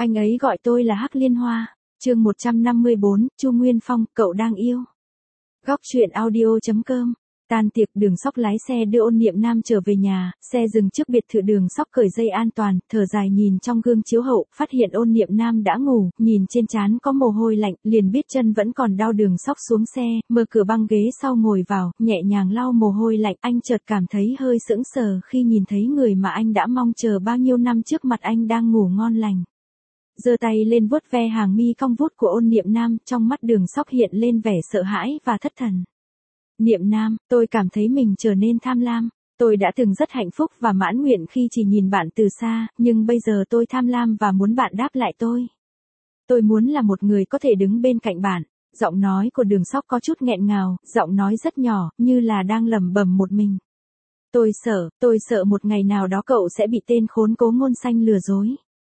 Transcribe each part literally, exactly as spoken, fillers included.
Anh ấy gọi tôi là Hắc Liên Hoa. Chương một trăm năm mươi bốn, Chu Nguyên Phong, cậu đang yêu. Góc truyện audio chấm com. Tan tiệc, Đường Sóc lái xe đưa Ôn Niệm Nam trở về nhà, xe dừng trước biệt thự. Đường Sóc cởi dây an toàn, thở dài nhìn trong gương chiếu hậu, phát hiện Ôn Niệm Nam đã ngủ, nhìn trên trán có mồ hôi lạnh, liền biết chân vẫn còn đau. Đường Sóc xuống xe, mở cửa băng ghế sau ngồi vào, nhẹ nhàng lau mồ hôi lạnh. Anh chợt cảm thấy hơi sững sờ khi nhìn thấy người mà anh đã mong chờ bao nhiêu năm trước mặt anh đang ngủ ngon lành. Giơ tay lên vuốt ve hàng mi cong vút của Ôn Niệm Nam, trong mắt Đường Sóc hiện lên vẻ sợ hãi và thất thần. Niệm Nam, tôi cảm thấy mình trở nên tham lam. Tôi đã từng rất hạnh phúc và mãn nguyện khi chỉ nhìn bạn từ xa, nhưng bây giờ tôi tham lam và muốn bạn đáp lại tôi. Tôi muốn là một người có thể đứng bên cạnh bạn. Giọng nói của Đường Sóc có chút nghẹn ngào, giọng nói rất nhỏ, như là đang lẩm bẩm một mình. Tôi sợ, tôi sợ một ngày nào đó cậu sẽ bị tên khốn Cố Ngôn Xanh lừa dối.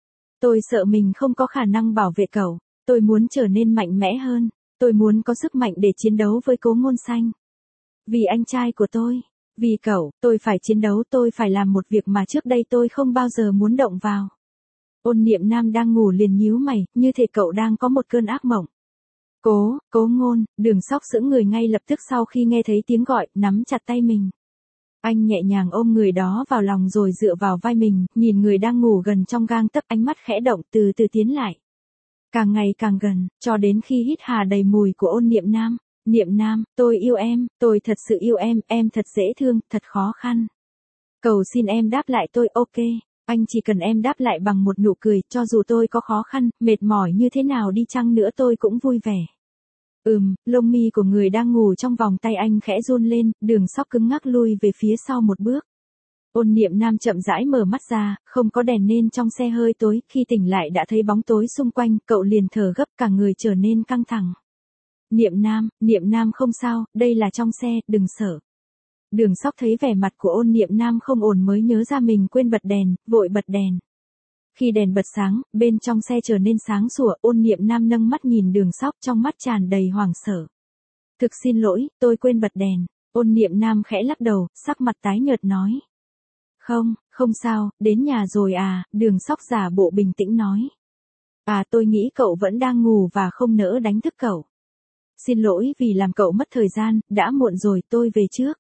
Tôi sợ mình không có khả năng bảo vệ cậu. Tôi muốn trở nên mạnh mẽ hơn. Tôi muốn có sức mạnh để chiến đấu với Cố Ngôn Xanh. Vì anh trai của tôi, vì cậu, tôi phải chiến đấu, tôi phải làm một việc mà trước đây tôi không bao giờ muốn động vào. Ôn Niệm Nam đang ngủ liền nhíu mày, như thể cậu đang có một cơn ác mộng. Cố, Cố Ngôn, Đường Sóc sững người ngay lập tức sau khi nghe thấy tiếng gọi, nắm chặt tay mình. Anh nhẹ nhàng ôm người đó vào lòng rồi dựa vào vai mình, nhìn người đang ngủ gần trong gang tấc, ánh mắt khẽ động, từ từ tiến lại. Càng ngày càng gần, cho đến khi hít hà đầy mùi của Ôn Niệm Nam. Niệm Nam, tôi yêu em, tôi thật sự yêu em, em thật dễ thương, thật khó khăn. Cầu xin em đáp lại tôi, ok. Anh chỉ cần em đáp lại bằng một nụ cười, cho dù tôi có khó khăn, mệt mỏi như thế nào đi chăng nữa tôi cũng vui vẻ. Ừm, lông mi của người đang ngủ trong vòng tay anh khẽ run lên, Đường Sóc cứng ngắc lui về phía sau một bước. Ôn Niệm Nam chậm rãi mở mắt ra, không có đèn nên trong xe hơi tối, khi tỉnh lại đã thấy bóng tối xung quanh, cậu liền thở gấp, cả người trở nên căng thẳng. Niệm Nam, Niệm Nam không sao, đây là trong xe, đừng sợ. Đường Sóc thấy vẻ mặt của Ôn Niệm Nam không ổn mới nhớ ra mình quên bật đèn, vội bật đèn. Khi đèn bật sáng, bên trong xe trở nên sáng sủa, Ôn Niệm Nam nâng mắt nhìn Đường Sóc, trong mắt tràn đầy hoảng sợ. Thực xin lỗi, tôi quên bật đèn. Ôn Niệm Nam khẽ lắc đầu, sắc mặt tái nhợt nói. Không, không sao, đến nhà rồi à, Đường Sóc giả bộ bình tĩnh nói. À, tôi nghĩ cậu vẫn đang ngủ và không nỡ đánh thức cậu. Xin lỗi vì làm cậu mất thời gian, đã muộn rồi, tôi về trước.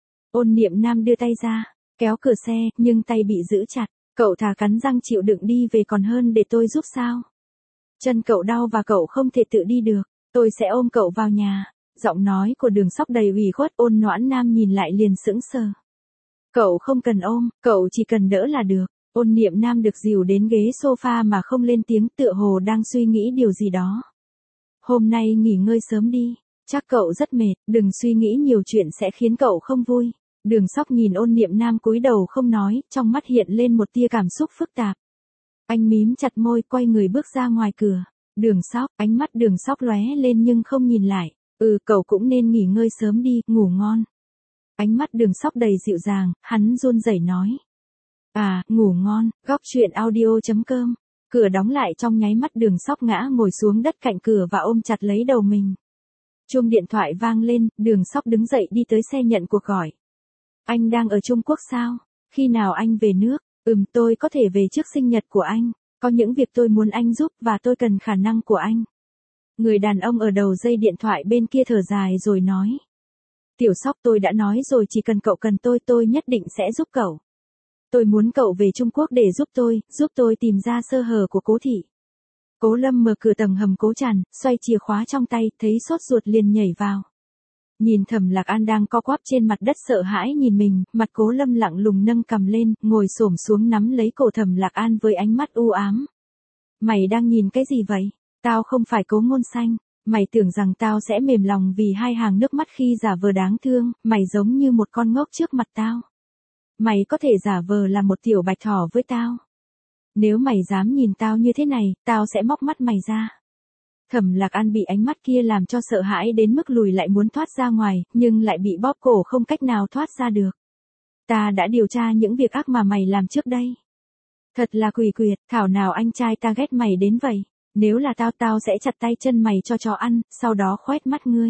Ôn Niệm Nam đưa tay ra, kéo cửa xe, nhưng tay bị giữ chặt. Cậu thà cắn răng chịu đựng đi về còn hơn để tôi giúp sao? Chân cậu đau và cậu không thể tự đi được, tôi sẽ ôm cậu vào nhà. Giọng nói của Đường Sóc đầy ủy khuất, Ôn Noãn Nam nhìn lại liền sững sờ. Cậu không cần ôm, cậu chỉ cần đỡ là được. Ôn Niệm Nam được dìu đến ghế sofa mà không lên tiếng, tựa hồ đang suy nghĩ điều gì đó. Hôm nay nghỉ ngơi sớm đi, chắc cậu rất mệt, đừng suy nghĩ nhiều chuyện sẽ khiến cậu không vui. Đường Sóc nhìn Ôn Niệm Nam cúi đầu không nói, trong mắt hiện lên một tia cảm xúc phức tạp. Anh mím chặt môi, quay người bước ra ngoài cửa. Đường Sóc, ánh mắt Đường Sóc lóe lên nhưng không nhìn lại. Ừ, cậu cũng nên nghỉ ngơi sớm đi, ngủ ngon. Ánh mắt Đường Sóc đầy dịu dàng, hắn run rẩy nói. À, ngủ ngon. Góc truyện audio chấm com. Cửa đóng lại trong nháy mắt, Đường Sóc ngã ngồi xuống đất cạnh cửa và ôm chặt lấy đầu mình. Chuông điện thoại vang lên, Đường Sóc đứng dậy đi tới xe nhận cuộc gọi. Anh đang ở Trung Quốc sao? Khi nào anh về nước? Ừm, tôi có thể về trước sinh nhật của anh. Có những việc tôi muốn anh giúp và tôi cần khả năng của anh. Người đàn ông ở đầu dây điện thoại bên kia thở dài rồi nói. Tiểu Sóc, tôi đã nói rồi, chỉ cần cậu cần tôi, tôi nhất định sẽ giúp cậu. Tôi muốn cậu về Trung Quốc để giúp tôi, giúp tôi tìm ra sơ hở của Cố thị. Cố Lâm mở cửa tầng hầm Cố Tràn, xoay chìa khóa trong tay, thấy sốt ruột liền nhảy vào. Nhìn Thẩm Lạc An đang co quắp trên mặt đất sợ hãi nhìn mình, mặt Cố Lâm lặng lùng nâng cằm lên, ngồi xổm xuống nắm lấy cổ Thẩm Lạc An với ánh mắt u ám. Mày đang nhìn cái gì vậy? Tao không phải Cố Ngôn Xanh. Mày tưởng rằng tao sẽ mềm lòng vì hai hàng nước mắt khi giả vờ đáng thương, mày giống như một con ngốc trước mặt tao. Mày có thể giả vờ là một tiểu bạch thỏ với tao. Nếu mày dám nhìn tao như thế này, tao sẽ móc mắt mày ra. Thẩm Lạc An bị ánh mắt kia làm cho sợ hãi đến mức lùi lại muốn thoát ra ngoài, nhưng lại bị bóp cổ không cách nào thoát ra được. Ta đã điều tra những việc ác mà mày làm trước đây. Thật là quỷ quyệt, thảo nào anh trai ta ghét mày đến vậy. Nếu là tao, tao sẽ chặt tay chân mày cho chó ăn, sau đó khoét mắt ngươi.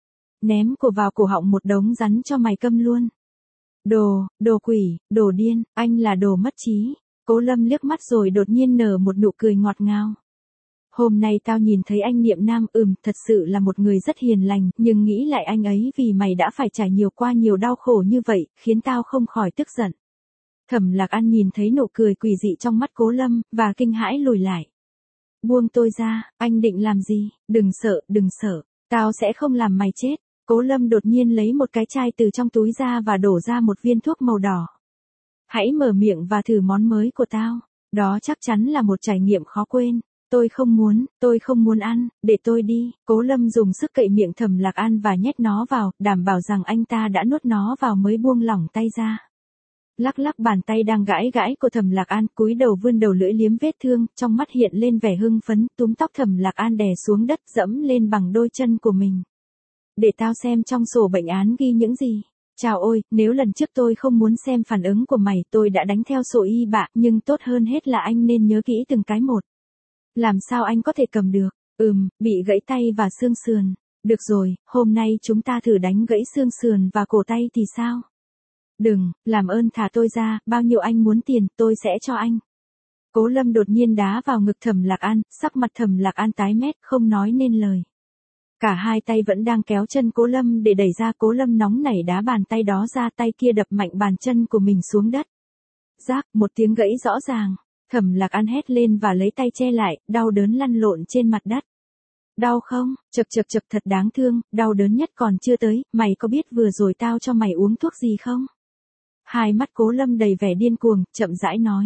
Ném cổ vào cổ họng một đống rắn cho mày câm luôn. Đồ, đồ quỷ, đồ điên, anh là đồ mất trí. Cố Lâm liếc mắt rồi đột nhiên nở một nụ cười ngọt ngào. Hôm nay tao nhìn thấy anh Niệm Nam, ừm, thật sự là một người rất hiền lành, nhưng nghĩ lại anh ấy vì mày đã phải trải nhiều qua nhiều đau khổ như vậy, khiến tao không khỏi tức giận. Thẩm Lạc An nhìn thấy nụ cười quỷ dị trong mắt Cố Lâm, và kinh hãi lùi lại. Buông tôi ra, anh định làm gì? Đừng sợ, đừng sợ, tao sẽ không làm mày chết. Cố Lâm đột nhiên lấy một cái chai từ trong túi ra và đổ ra một viên thuốc màu đỏ. Hãy mở miệng và thử món mới của tao. Đó chắc chắn là một trải nghiệm khó quên. Tôi không muốn, tôi không muốn ăn, để tôi đi. Cố Lâm dùng sức cậy miệng Thẩm Lạc An và nhét nó vào, đảm bảo rằng anh ta đã nuốt nó vào mới buông lỏng tay ra. Lắc lắc bàn tay đang gãi gãi của Thẩm Lạc An, cúi đầu vươn đầu lưỡi liếm vết thương, trong mắt hiện lên vẻ hưng phấn, túm tóc Thẩm Lạc An đè xuống đất, dẫm lên bằng đôi chân của mình. Để tao xem trong sổ bệnh án ghi những gì. Chào ôi, nếu lần trước tôi không muốn xem phản ứng của mày, tôi đã đánh theo sổ y bạ, nhưng tốt hơn hết là anh nên nhớ kỹ từng cái một. Làm sao anh có thể cầm được? Ừm, bị gãy tay và xương sườn. Được rồi, hôm nay chúng ta thử đánh gãy xương sườn và cổ tay thì sao? Đừng, làm ơn thả tôi ra, bao nhiêu anh muốn tiền, tôi sẽ cho anh. Cố Lâm đột nhiên đá vào ngực Thẩm Lạc An, sắc mặt Thẩm Lạc An tái mét, không nói nên lời. Cả hai tay vẫn đang kéo chân Cố Lâm để đẩy ra. Cố Lâm nóng nảy đá bàn tay đó ra, tay kia đập mạnh bàn chân của mình xuống đất. Rác, một tiếng gãy rõ ràng. Thẩm Lạc An hét lên và lấy tay che lại, đau đớn lăn lộn trên mặt đất. Đau không? Chậc chậc chậc, thật đáng thương, đau đớn nhất còn chưa tới, mày có biết vừa rồi tao cho mày uống thuốc gì không? Hai mắt Cố Lâm đầy vẻ điên cuồng, chậm rãi nói.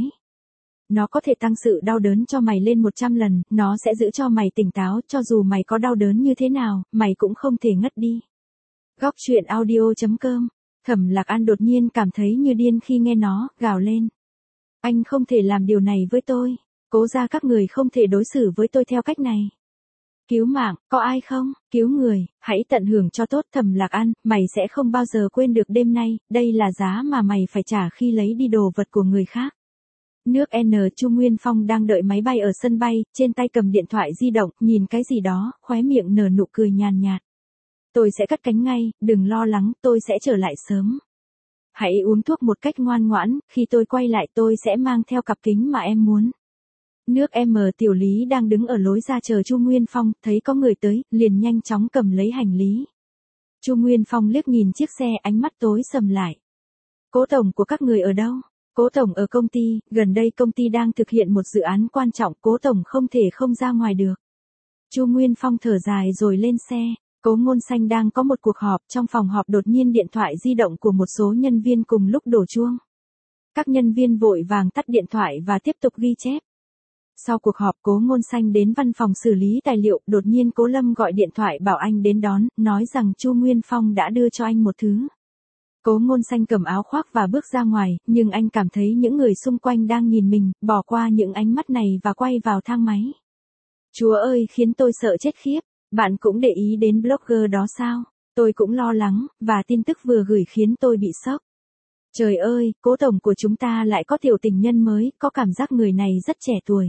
Nó có thể tăng sự đau đớn cho mày lên một trăm lần, nó sẽ giữ cho mày tỉnh táo, cho dù mày có đau đớn như thế nào, mày cũng không thể ngất đi. Góc truyện audio chấm com. Thẩm Lạc An đột nhiên cảm thấy như điên khi nghe nó, gào lên. Anh không thể làm điều này với tôi. Cố gia các người không thể đối xử với tôi theo cách này. Cứu mạng, có ai không? Cứu người, hãy tận hưởng cho tốt. Thẩm Lạc An, mày sẽ không bao giờ quên được đêm nay, đây là giá mà mày phải trả khi lấy đi đồ vật của người khác. Nước N. Chu Nguyên Phong đang đợi máy bay ở sân bay, trên tay cầm điện thoại di động, nhìn cái gì đó, khóe miệng nở nụ cười nhàn nhạt. Tôi sẽ cất cánh ngay, đừng lo lắng, tôi sẽ trở lại sớm. Hãy uống thuốc một cách ngoan ngoãn, khi tôi quay lại tôi sẽ mang theo cặp kính mà em muốn. Nước M. Tiểu Lý đang đứng ở lối ra chờ Chu Nguyên Phong, thấy có người tới, liền nhanh chóng cầm lấy hành lý. Chu Nguyên Phong liếc nhìn chiếc xe, ánh mắt tối sầm lại. Cố tổng của các người ở đâu? Cố tổng ở công ty, gần đây công ty đang thực hiện một dự án quan trọng, cố tổng không thể không ra ngoài được. Chu Nguyên Phong thở dài rồi lên xe. Cố Ngôn Xanh đang có một cuộc họp, trong phòng họp đột nhiên điện thoại di động của một số nhân viên cùng lúc đổ chuông. Các nhân viên vội vàng tắt điện thoại và tiếp tục ghi chép. Sau cuộc họp, Cố Ngôn Xanh đến văn phòng xử lý tài liệu, đột nhiên Cố Lâm gọi điện thoại bảo anh đến đón, nói rằng Chu Nguyên Phong đã đưa cho anh một thứ. Cố Ngôn Xanh cầm áo khoác và bước ra ngoài, nhưng anh cảm thấy những người xung quanh đang nhìn mình, bỏ qua những ánh mắt này và quay vào thang máy. Chúa ơi, khiến tôi sợ chết khiếp. Bạn cũng để ý đến blogger đó sao? Tôi cũng lo lắng, và tin tức vừa gửi khiến tôi bị sốc. Trời ơi, cố tổng của chúng ta lại có tiểu tình nhân mới, có cảm giác người này rất trẻ tuổi.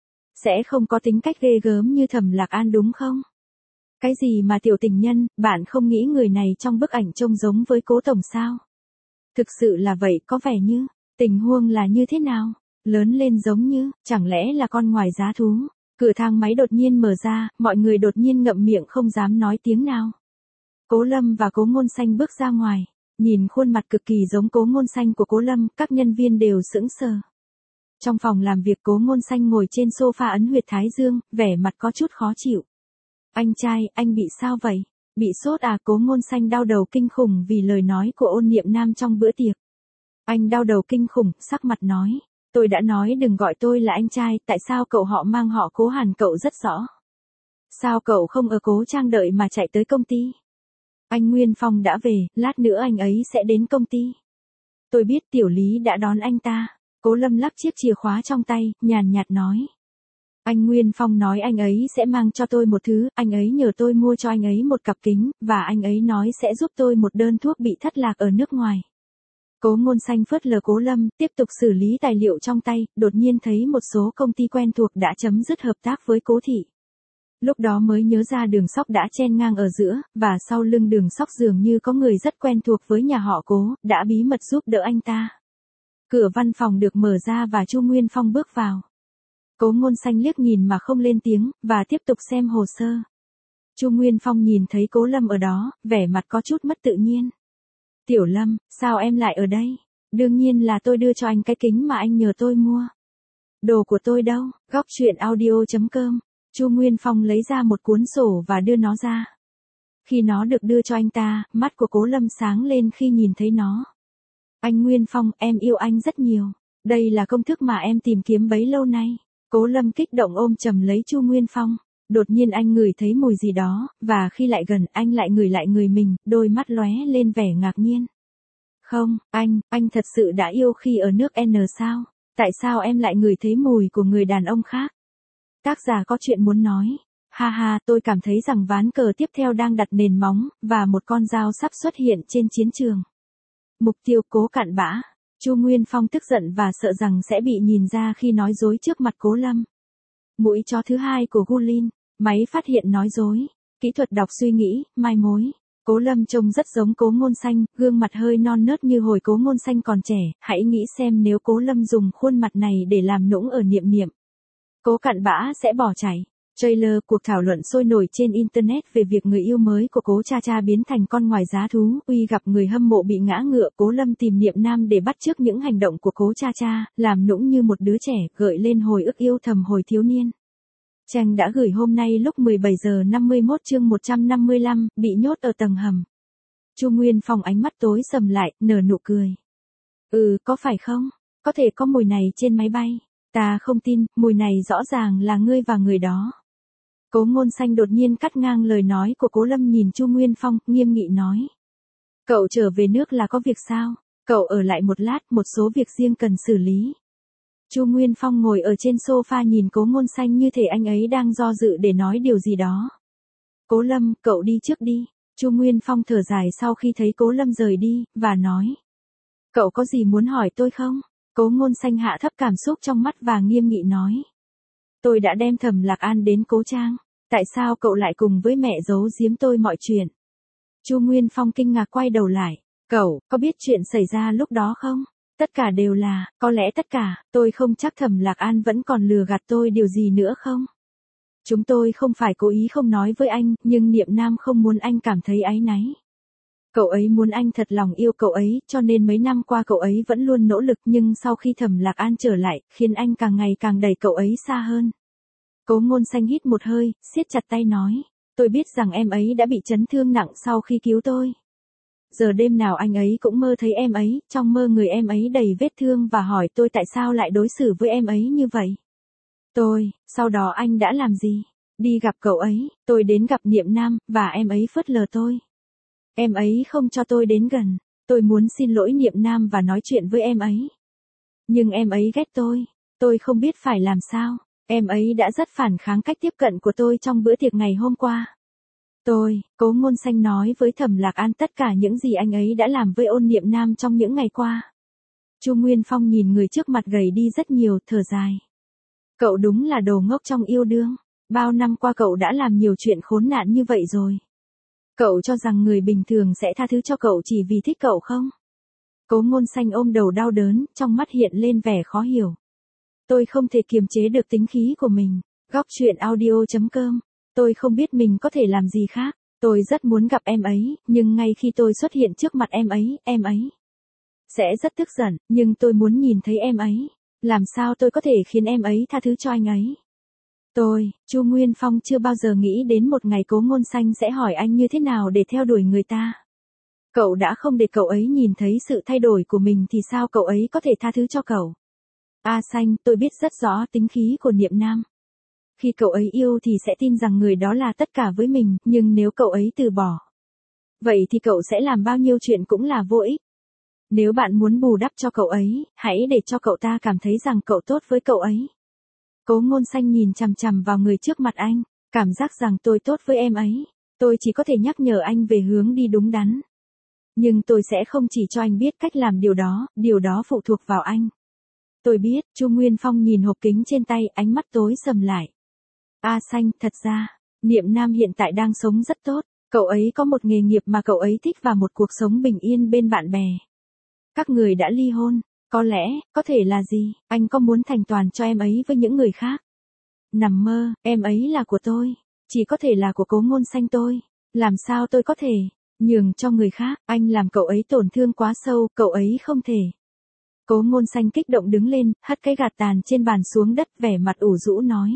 Sẽ không có tính cách ghê gớm như Thẩm Lạc An đúng không? Cái gì mà tiểu tình nhân, bạn không nghĩ người này trong bức ảnh trông giống với cố tổng sao? Thực sự là vậy, có vẻ như, tình huống là như thế nào? Lớn lên giống như, chẳng lẽ là con ngoài giá thú? Cửa thang máy đột nhiên mở ra, mọi người đột nhiên ngậm miệng không dám nói tiếng nào. Cố Lâm và Cố Ngôn Xanh bước ra ngoài, nhìn khuôn mặt cực kỳ giống Cố Ngôn Xanh của Cố Lâm, các nhân viên đều sững sờ. Trong phòng làm việc, Cố Ngôn Xanh ngồi trên sofa ấn huyệt thái dương, vẻ mặt có chút khó chịu. Anh trai, anh bị sao vậy? Bị sốt à? Cố Ngôn Xanh đau đầu kinh khủng vì lời nói của Ôn Niệm Nam trong bữa tiệc. Anh đau đầu kinh khủng, sắc mặt nói. Tôi đã nói đừng gọi tôi là anh trai, tại sao cậu họ mang họ Cố hẳn cậu rất rõ. Sao cậu không ở Cố Trang đợi mà chạy tới công ty? Anh Nguyên Phong đã về, lát nữa anh ấy sẽ đến công ty. Tôi biết Tiểu Lý đã đón anh ta. Cố Lâm lắc chiếc chìa khóa trong tay, nhàn nhạt nói. Anh Nguyên Phong nói anh ấy sẽ mang cho tôi một thứ, anh ấy nhờ tôi mua cho anh ấy một cặp kính, và anh ấy nói sẽ giúp tôi một đơn thuốc bị thất lạc ở nước ngoài. Cố Ngôn Xanh phớt lờ Cố Lâm, tiếp tục xử lý tài liệu trong tay, đột nhiên thấy một số công ty quen thuộc đã chấm dứt hợp tác với Cố thị. Lúc đó mới nhớ ra Đường Sóc đã chen ngang ở giữa, và sau lưng Đường Sóc dường như có người rất quen thuộc với nhà họ Cố, đã bí mật giúp đỡ anh ta. Cửa văn phòng được mở ra và Chu Nguyên Phong bước vào. Cố Ngôn Xanh liếc nhìn mà không lên tiếng, và tiếp tục xem hồ sơ. Chu Nguyên Phong nhìn thấy Cố Lâm ở đó, vẻ mặt có chút mất tự nhiên. Tiểu Lâm, sao em lại ở đây? Đương nhiên là tôi đưa cho anh cái kính mà anh nhờ tôi mua. Đồ của tôi đâu? Góc truyện audio chấm com. Chu Nguyên Phong lấy ra một cuốn sổ và đưa nó ra. Khi nó được đưa cho anh ta, mắt của Cố Lâm sáng lên khi nhìn thấy nó. Anh Nguyên Phong, em yêu anh rất nhiều. Đây là công thức mà em tìm kiếm bấy lâu nay. Cố Lâm kích động ôm chầm lấy Chu Nguyên Phong. Đột nhiên anh ngửi thấy mùi gì đó, và khi lại gần anh lại ngửi lại người mình, đôi mắt lóe lên vẻ ngạc nhiên. Không, anh, anh thật sự đã yêu khi ở nước N sao? Tại sao em lại ngửi thấy mùi của người đàn ông khác? Tác giả có chuyện muốn nói. Ha ha, tôi cảm thấy rằng ván cờ tiếp theo đang đặt nền móng, và một con dao sắp xuất hiện trên chiến trường. Mục tiêu Cố Cặn Bã. Chu Nguyên Phong tức giận và sợ rằng sẽ bị nhìn ra khi nói dối trước mặt Cố Lâm. Mũi chó thứ hai của Gulin. Máy phát hiện nói dối. Kỹ thuật đọc suy nghĩ, mai mối. Cố Lâm trông rất giống Cố Ngôn Xanh, gương mặt hơi non nớt như hồi Cố Ngôn Xanh còn trẻ, hãy nghĩ xem nếu Cố Lâm dùng khuôn mặt này để làm nũng ở Niệm Niệm. Cố Cặn Bã sẽ bỏ chạy. Trailer, cuộc thảo luận sôi nổi trên Internet về việc người yêu mới của Cố Cha Cha biến thành con ngoài giá thú, uy gặp người hâm mộ bị ngã ngựa. Cố Lâm tìm Niệm Nam để bắt chước những hành động của Cố Cha Cha, làm nũng như một đứa trẻ, gợi lên hồi ức yêu thầm hồi thiếu niên. Tranh đã gửi hôm nay lúc mười bảy giờ năm mươi mốt chương một trăm năm mươi lăm, bị nhốt ở tầng hầm. Chu Nguyên Phong ánh mắt tối sầm lại, nở nụ cười. Ừ, có phải không? Có thể có mùi này trên máy bay. Ta không tin, mùi này rõ ràng là ngươi và người đó. Cố Ngôn Xanh đột nhiên cắt ngang lời nói của Cố Lâm, nhìn Chu Nguyên Phong, nghiêm nghị nói. Cậu trở về nước là có việc sao? Cậu ở lại một lát, một số việc riêng cần xử lý. Chu Nguyên Phong ngồi ở trên sofa nhìn Cố Ngôn Xanh như thể anh ấy đang do dự để nói điều gì đó. Cố Lâm, cậu đi trước đi. Chu Nguyên Phong thở dài sau khi thấy Cố Lâm rời đi, và nói. Cậu có gì muốn hỏi tôi không? Cố Ngôn Xanh hạ thấp cảm xúc trong mắt và nghiêm nghị nói. Tôi đã đem Thẩm Lạc An đến Cố Trang. Tại sao cậu lại cùng với mẹ giấu giếm tôi mọi chuyện? Chu Nguyên Phong kinh ngạc quay đầu lại. Cậu, có biết chuyện xảy ra lúc đó không? Tất cả đều là, có lẽ tất cả, tôi không chắc Thẩm Lạc An vẫn còn lừa gạt tôi điều gì nữa không? Chúng tôi không phải cố ý không nói với anh, nhưng Niệm Nam không muốn anh cảm thấy áy náy. Cậu ấy muốn anh thật lòng yêu cậu ấy, cho nên mấy năm qua cậu ấy vẫn luôn nỗ lực, nhưng sau khi Thẩm Lạc An trở lại, khiến anh càng ngày càng đẩy cậu ấy xa hơn. Cố Ngôn Xanh hít một hơi, siết chặt tay nói, tôi biết rằng em ấy đã bị chấn thương nặng sau khi cứu tôi. Giờ đêm nào anh ấy cũng mơ thấy em ấy, trong mơ người em ấy đầy vết thương và hỏi tôi tại sao lại đối xử với em ấy như vậy. Tôi, sau đó anh đã làm gì? Đi gặp cậu ấy, tôi đến gặp Niệm Nam, và em ấy phớt lờ tôi. Em ấy không cho tôi đến gần, tôi muốn xin lỗi Niệm Nam và nói chuyện với em ấy. Nhưng em ấy ghét tôi, tôi không biết phải làm sao, em ấy đã rất phản kháng cách tiếp cận của tôi trong bữa tiệc ngày hôm qua. Tôi, Cố Ngôn Xanh nói với Thẩm Lạc An tất cả những gì anh ấy đã làm với Ôn Niệm Nam trong những ngày qua. Chu Nguyên Phong nhìn người trước mặt gầy đi rất nhiều, thở dài. Cậu đúng là đồ ngốc trong yêu đương, bao năm qua cậu đã làm nhiều chuyện khốn nạn như vậy rồi. Cậu cho rằng người bình thường sẽ tha thứ cho cậu chỉ vì thích cậu không? Cố Ngôn Xanh ôm đầu đau đớn, trong mắt hiện lên vẻ khó hiểu. Tôi không thể kiềm chế được tính khí của mình. Góc truyện audio chấm com. Tôi không biết mình có thể làm gì khác. Tôi rất muốn gặp em ấy, nhưng ngay khi tôi xuất hiện trước mặt em ấy, em ấy sẽ rất tức giận, nhưng tôi muốn nhìn thấy em ấy. Làm sao tôi có thể khiến em ấy tha thứ cho anh ấy? Tôi, Chu Nguyên Phong chưa bao giờ nghĩ đến một ngày Cố Ngôn Xanh sẽ hỏi anh như thế nào để theo đuổi người ta. Cậu đã không để cậu ấy nhìn thấy sự thay đổi của mình thì sao cậu ấy có thể tha thứ cho cậu? A Xanh, tôi biết rất rõ tính khí của Niệm Nam. Khi cậu ấy yêu thì sẽ tin rằng người đó là tất cả với mình, nhưng nếu cậu ấy từ bỏ, vậy thì cậu sẽ làm bao nhiêu chuyện cũng là vô ích. Nếu bạn muốn bù đắp cho cậu ấy, hãy để cho cậu ta cảm thấy rằng cậu tốt với cậu ấy. Cố Ngôn Xanh nhìn chằm chằm vào người trước mặt anh, cảm giác rằng tôi tốt với em ấy. Tôi chỉ có thể nhắc nhở anh về hướng đi đúng đắn. Nhưng tôi sẽ không chỉ cho anh biết cách làm điều đó, điều đó phụ thuộc vào anh. Tôi biết, Chu Nguyên Phong nhìn hộp kính trên tay, ánh mắt tối sầm lại. A Xanh, thật ra, Niệm Nam hiện tại đang sống rất tốt. Cậu ấy có một nghề nghiệp mà cậu ấy thích và một cuộc sống bình yên bên bạn bè. Các người đã ly hôn. Có lẽ, có thể là gì, anh có muốn thành toàn cho em ấy với những người khác? Nằm mơ, em ấy là của tôi. Chỉ có thể là của Cố Ngôn Xanh tôi. Làm sao tôi có thể nhường cho người khác, anh làm cậu ấy tổn thương quá sâu, cậu ấy không thể. Cố Ngôn Xanh kích động đứng lên, hất cái gạt tàn trên bàn xuống đất, vẻ mặt ủ rũ nói.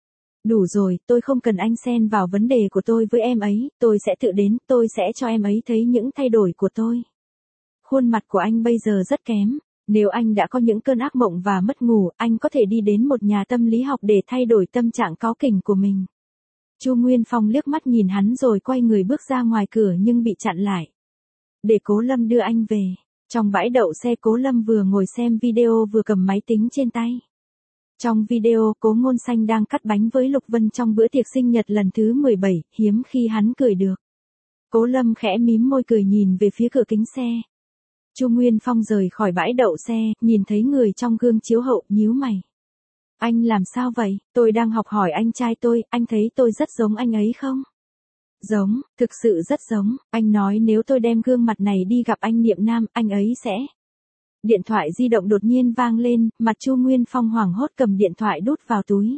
Đủ rồi, tôi không cần anh xen vào vấn đề của tôi với em ấy, tôi sẽ tự đến, tôi sẽ cho em ấy thấy những thay đổi của tôi. Khuôn mặt của anh bây giờ rất kém, nếu anh đã có những cơn ác mộng và mất ngủ, anh có thể đi đến một nhà tâm lý học để thay đổi tâm trạng cáu kỉnh của mình. Chu Nguyên Phong liếc mắt nhìn hắn rồi quay người bước ra ngoài cửa nhưng bị chặn lại. Để Cố Lâm đưa anh về. Trong bãi đậu xe, Cố Lâm vừa ngồi xem video vừa cầm máy tính trên tay. Trong video, Cố Ngôn Xanh đang cắt bánh với Lục Vân trong bữa tiệc sinh nhật lần thứ mười bảy, hiếm khi hắn cười được. Cố Lâm khẽ mím môi cười nhìn về phía cửa kính xe. Chu Nguyên Phong rời khỏi bãi đậu xe, nhìn thấy người trong gương chiếu hậu, nhíu mày. Anh làm sao vậy? Tôi đang học hỏi anh trai tôi, anh thấy tôi rất giống anh ấy không? Giống, thực sự rất giống, anh nói nếu tôi đem gương mặt này đi gặp anh Niệm Nam, anh ấy sẽ... Điện thoại di động đột nhiên vang lên, mặt Chu Nguyên Phong hoảng hốt cầm điện thoại đút vào túi.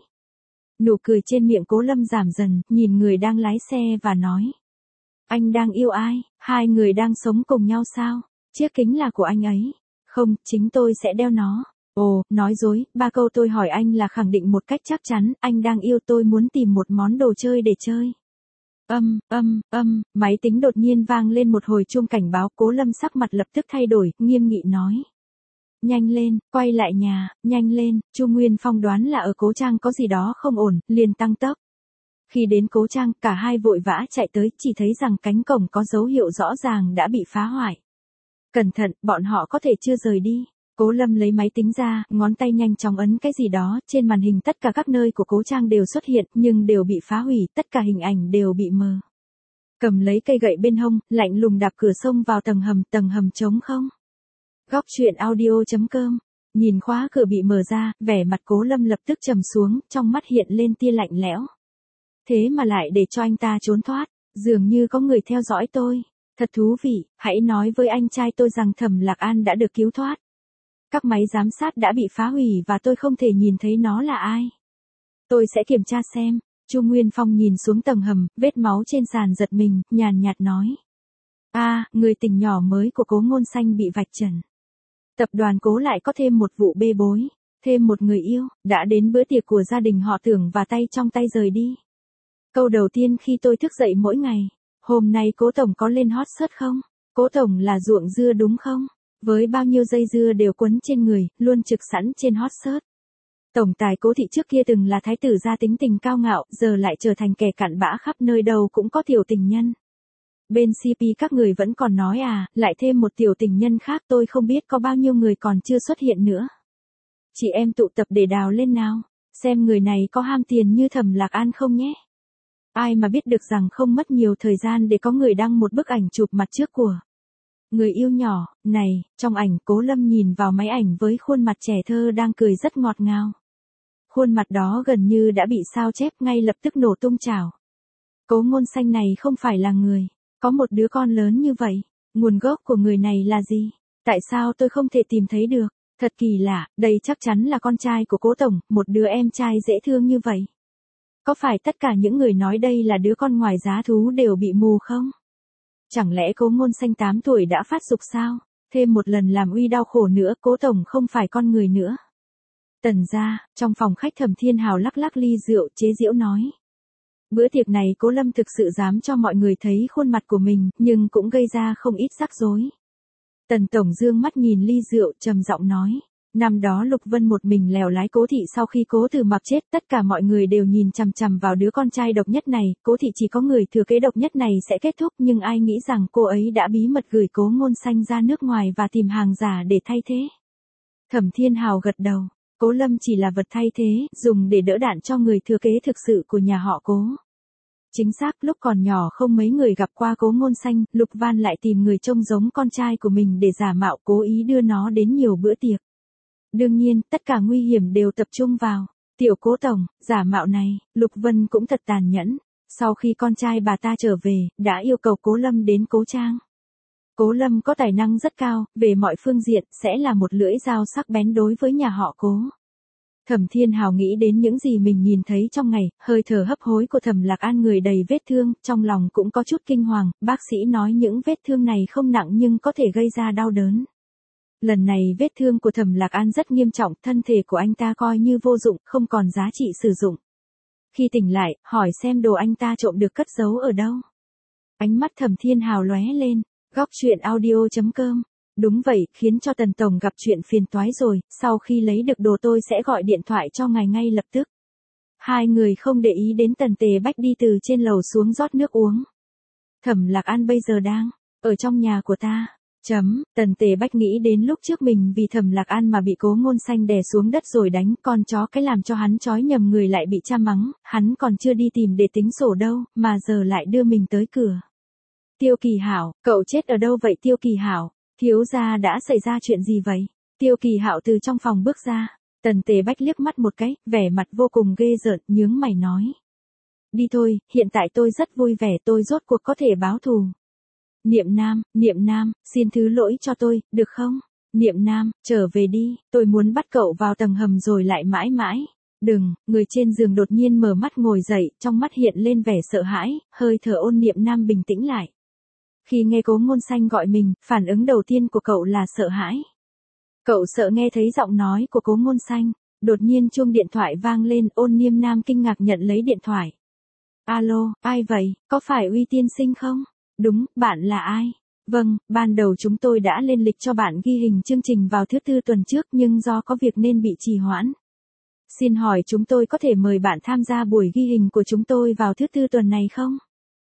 Nụ cười trên miệng Cố Lâm giảm dần, nhìn người đang lái xe và nói. Anh đang yêu ai? Hai người đang sống cùng nhau sao? Chiếc kính là của anh ấy. Không, chính tôi sẽ đeo nó. Ồ, nói dối, ba câu tôi hỏi anh là khẳng định một cách chắc chắn, anh đang yêu tôi, muốn tìm một món đồ chơi để chơi. Âm, âm, âm, máy tính đột nhiên vang lên một hồi chuông cảnh báo. Cố Lâm sắc mặt lập tức thay đổi, nghiêm nghị nói. Nhanh lên, quay lại nhà, nhanh lên. Chu Nguyên Phong đoán là ở Cố Trang có gì đó không ổn, liền tăng tốc. Khi đến Cố Trang, cả hai vội vã chạy tới, chỉ thấy rằng cánh cổng có dấu hiệu rõ ràng đã bị phá hoại. Cẩn thận, bọn họ có thể chưa rời đi. Cố Lâm lấy máy tính ra, ngón tay nhanh chóng ấn cái gì đó, trên màn hình tất cả các nơi của Cố Trang đều xuất hiện, nhưng đều bị phá hủy, tất cả hình ảnh đều bị mờ. Cầm lấy cây gậy bên hông, lạnh lùng đạp cửa xông vào tầng hầm, tầng hầm trống không. Góc truyện audio chấm com. Nhìn khóa cửa bị mở ra, vẻ mặt Cố Lâm lập tức trầm xuống, trong mắt hiện lên tia lạnh lẽo. Thế mà lại để cho anh ta trốn thoát, dường như có người theo dõi tôi. Thật thú vị, hãy nói với anh trai tôi rằng Thẩm Lạc An đã được cứu thoát. Các máy giám sát đã bị phá hủy và tôi không thể nhìn thấy nó là ai. Tôi sẽ kiểm tra xem. Chu Nguyên Phong nhìn xuống tầng hầm, vết máu trên sàn giật mình, nhàn nhạt nói. A, à, người tình nhỏ mới của Cố Ngôn Xanh bị vạch trần. Tập đoàn Cố lại có thêm một vụ bê bối, thêm một người yêu, đã đến bữa tiệc của gia đình họ Tưởng và tay trong tay rời đi. Câu đầu tiên khi tôi thức dậy mỗi ngày, hôm nay Cố Tổng có lên hot search không? Cố Tổng là ruộng dưa đúng không? Với bao nhiêu dây dưa đều quấn trên người, luôn trực sẵn trên hot search. Tổng tài Cố Thị trước kia từng là thái tử gia tính tình cao ngạo, giờ lại trở thành kẻ cặn bã, khắp nơi đâu cũng có tiểu tình nhân. Bên xê pê các người vẫn còn nói à, lại thêm một tiểu tình nhân khác, tôi không biết có bao nhiêu người còn chưa xuất hiện nữa. Chị em tụ tập để đào lên nào, xem người này có ham tiền như Thẩm Lạc An không nhé. Ai mà biết được rằng không mất nhiều thời gian để có người đăng một bức ảnh chụp mặt trước của người yêu nhỏ. Này, trong ảnh Cố Lâm nhìn vào máy ảnh với khuôn mặt trẻ thơ đang cười rất ngọt ngào. Khuôn mặt đó gần như đã bị sao chép, ngay lập tức nổ tung chảo. Cố Ngôn Xanh này không phải là người có một đứa con lớn như vậy. Nguồn gốc của người này là gì? Tại sao tôi không thể tìm thấy được? Thật kỳ lạ, đây chắc chắn là con trai của Cố Tổng, một đứa em trai dễ thương như vậy. Có phải tất cả những người nói đây là đứa con ngoài giá thú đều bị mù không? Chẳng lẽ Cố Ngôn Xanh tám tuổi đã phát dục sao? Thêm một lần làm uy đau khổ nữa, Cố Tổng không phải con người nữa. Tần gia, trong phòng khách Thẩm Thiên Hào lắc lắc ly rượu, chế giễu nói. Bữa tiệc này Cố Lâm thực sự dám cho mọi người thấy khuôn mặt của mình, nhưng cũng gây ra không ít rắc rối. Tần Tổng dương mắt nhìn ly rượu, trầm giọng nói. Năm đó Lục Vân một mình lèo lái Cố Thị sau khi Cố Từ Mặc chết, tất cả mọi người đều nhìn chằm chằm vào đứa con trai độc nhất này, Cố Thị chỉ có người thừa kế độc nhất này sẽ kết thúc, nhưng ai nghĩ rằng cô ấy đã bí mật gửi Cố Ngôn Xanh ra nước ngoài và tìm hàng giả để thay thế. Thẩm Thiên Hào gật đầu, Cố Lâm chỉ là vật thay thế, dùng để đỡ đạn cho người thừa kế thực sự của nhà họ Cố. Chính xác, lúc còn nhỏ không mấy người gặp qua Cố Ngôn Xanh, Lục Văn lại tìm người trông giống con trai của mình để giả mạo, cố ý đưa nó đến nhiều bữa tiệc. Đương nhiên, tất cả nguy hiểm đều tập trung vào tiểu Cố Tổng. Giả mạo này, Lục Vân cũng thật tàn nhẫn. Sau khi con trai bà ta trở về, đã yêu cầu Cố Lâm đến Cố Trang. Cố Lâm có tài năng rất cao, về mọi phương diện, sẽ là một lưỡi dao sắc bén đối với nhà họ Cố. Thẩm Thiên Hào nghĩ đến những gì mình nhìn thấy trong ngày, hơi thở hấp hối của Thẩm Lạc An người đầy vết thương, trong lòng cũng có chút kinh hoàng, bác sĩ nói những vết thương này không nặng nhưng có thể gây ra đau đớn. Lần này vết thương của Thẩm Lạc An rất nghiêm trọng, thân thể của anh ta coi như vô dụng, không còn giá trị sử dụng. Khi tỉnh lại, hỏi xem đồ anh ta trộm được cất giấu ở đâu. Ánh mắt Thẩm Thiên Hào lóe lên, góc chuyện audio chấm com. Đúng vậy, khiến cho Tần Tổng gặp chuyện phiền toái rồi, sau khi lấy được đồ tôi sẽ gọi điện thoại cho ngài ngay lập tức. Hai người không để ý đến Tần Tề Bách đi từ trên lầu xuống rót nước uống. Thẩm Lạc An bây giờ đang ở trong nhà của ta. Chấm, Tần Tề Bách nghĩ đến lúc trước mình vì Thẩm Lạc An mà bị Cố Ngôn Xanh đè xuống đất rồi đánh, con chó cái làm cho hắn trói nhầm người lại bị cha mắng, hắn còn chưa đi tìm để tính sổ đâu, mà giờ lại đưa mình tới cửa. Tiêu Kỳ Hảo, cậu chết ở đâu vậy Tiêu Kỳ Hảo? Thiếu gia đã xảy ra chuyện gì vậy? Tiêu Kỳ Hạo từ trong phòng bước ra. Tần Tề Bách liếc mắt một cái, vẻ mặt vô cùng ghê rợn, nhướng mày nói. Đi thôi, hiện tại tôi rất vui vẻ, tôi rốt cuộc có thể báo thù. Niệm Nam, Niệm Nam, xin thứ lỗi cho tôi, được không? Niệm Nam, trở về đi, tôi muốn bắt cậu vào tầng hầm rồi lại mãi mãi. Đừng, người trên giường đột nhiên mở mắt ngồi dậy, trong mắt hiện lên vẻ sợ hãi, hơi thở ôn Niệm Nam bình tĩnh lại. Khi nghe Cố Ngôn Xanh gọi mình, phản ứng đầu tiên của cậu là sợ hãi. Cậu sợ nghe thấy giọng nói của Cố Ngôn Xanh, đột nhiên chuông điện thoại vang lên, ôn Niệm Nam kinh ngạc nhận lấy điện thoại. Alo, ai vậy, có phải Uy tiên sinh không? Đúng, bạn là ai? Vâng, ban đầu chúng tôi đã lên lịch cho bạn ghi hình chương trình vào thứ tư tuần trước nhưng do có việc nên bị trì hoãn. Xin hỏi chúng tôi có thể mời bạn tham gia buổi ghi hình của chúng tôi vào thứ tư tuần này không?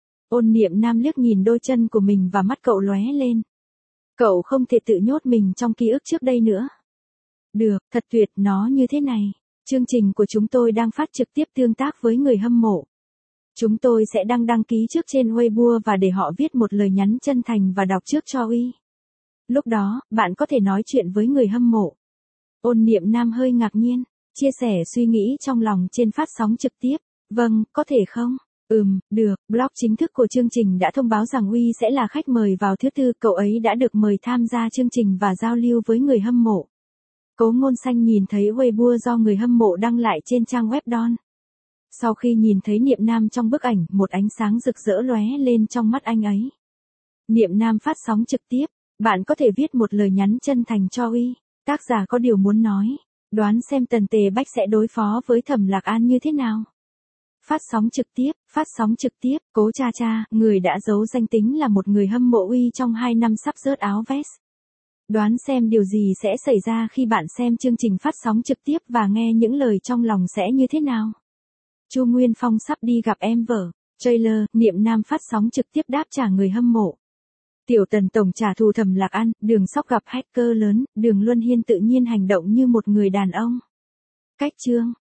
Ôn Niệm Nam liếc nhìn đôi chân của mình và mắt cậu lóe lên. Cậu không thể tự nhốt mình trong ký ức trước đây nữa. Được, thật tuyệt, nó như thế này. Chương trình của chúng tôi đang phát trực tiếp tương tác với người hâm mộ. Chúng tôi sẽ đăng đăng ký trước trên Weibo và để họ viết một lời nhắn chân thành và đọc trước cho Uy. Lúc đó, bạn có thể nói chuyện với người hâm mộ. Ôn Niệm Nam hơi ngạc nhiên, chia sẻ suy nghĩ trong lòng trên phát sóng trực tiếp. Vâng, có thể không? Ừm, được, blog chính thức của chương trình đã thông báo rằng Uy sẽ là khách mời vào thứ tư, cậu ấy đã được mời tham gia chương trình và giao lưu với người hâm mộ. Cố Ngôn Xanh nhìn thấy Weibo do người hâm mộ đăng lại trên trang web Don. Sau khi nhìn thấy Niệm Nam trong bức ảnh, một ánh sáng rực rỡ lóe lên trong mắt anh ấy. Niệm Nam phát sóng trực tiếp, bạn có thể viết một lời nhắn chân thành cho Uy, tác giả có điều muốn nói, đoán xem Tần Tề Bách sẽ đối phó với Thẩm Lạc An như thế nào. Phát sóng trực tiếp, phát sóng trực tiếp, Cố Cha Cha, người đã giấu danh tính là một người hâm mộ Uy trong hai năm sắp rớt áo vest. Đoán xem điều gì sẽ xảy ra khi bạn xem chương trình phát sóng trực tiếp và nghe những lời trong lòng sẽ như thế nào. Chu Nguyên Phong sắp đi gặp em vợ, trailer, Niệm Nam phát sóng trực tiếp đáp trả người hâm mộ. Tiểu Tần Tổng trả thù Thẩm Lạc An, Đường Sóc gặp hacker lớn, Đường Luân Hiên tự nhiên hành động như một người đàn ông. Cách chương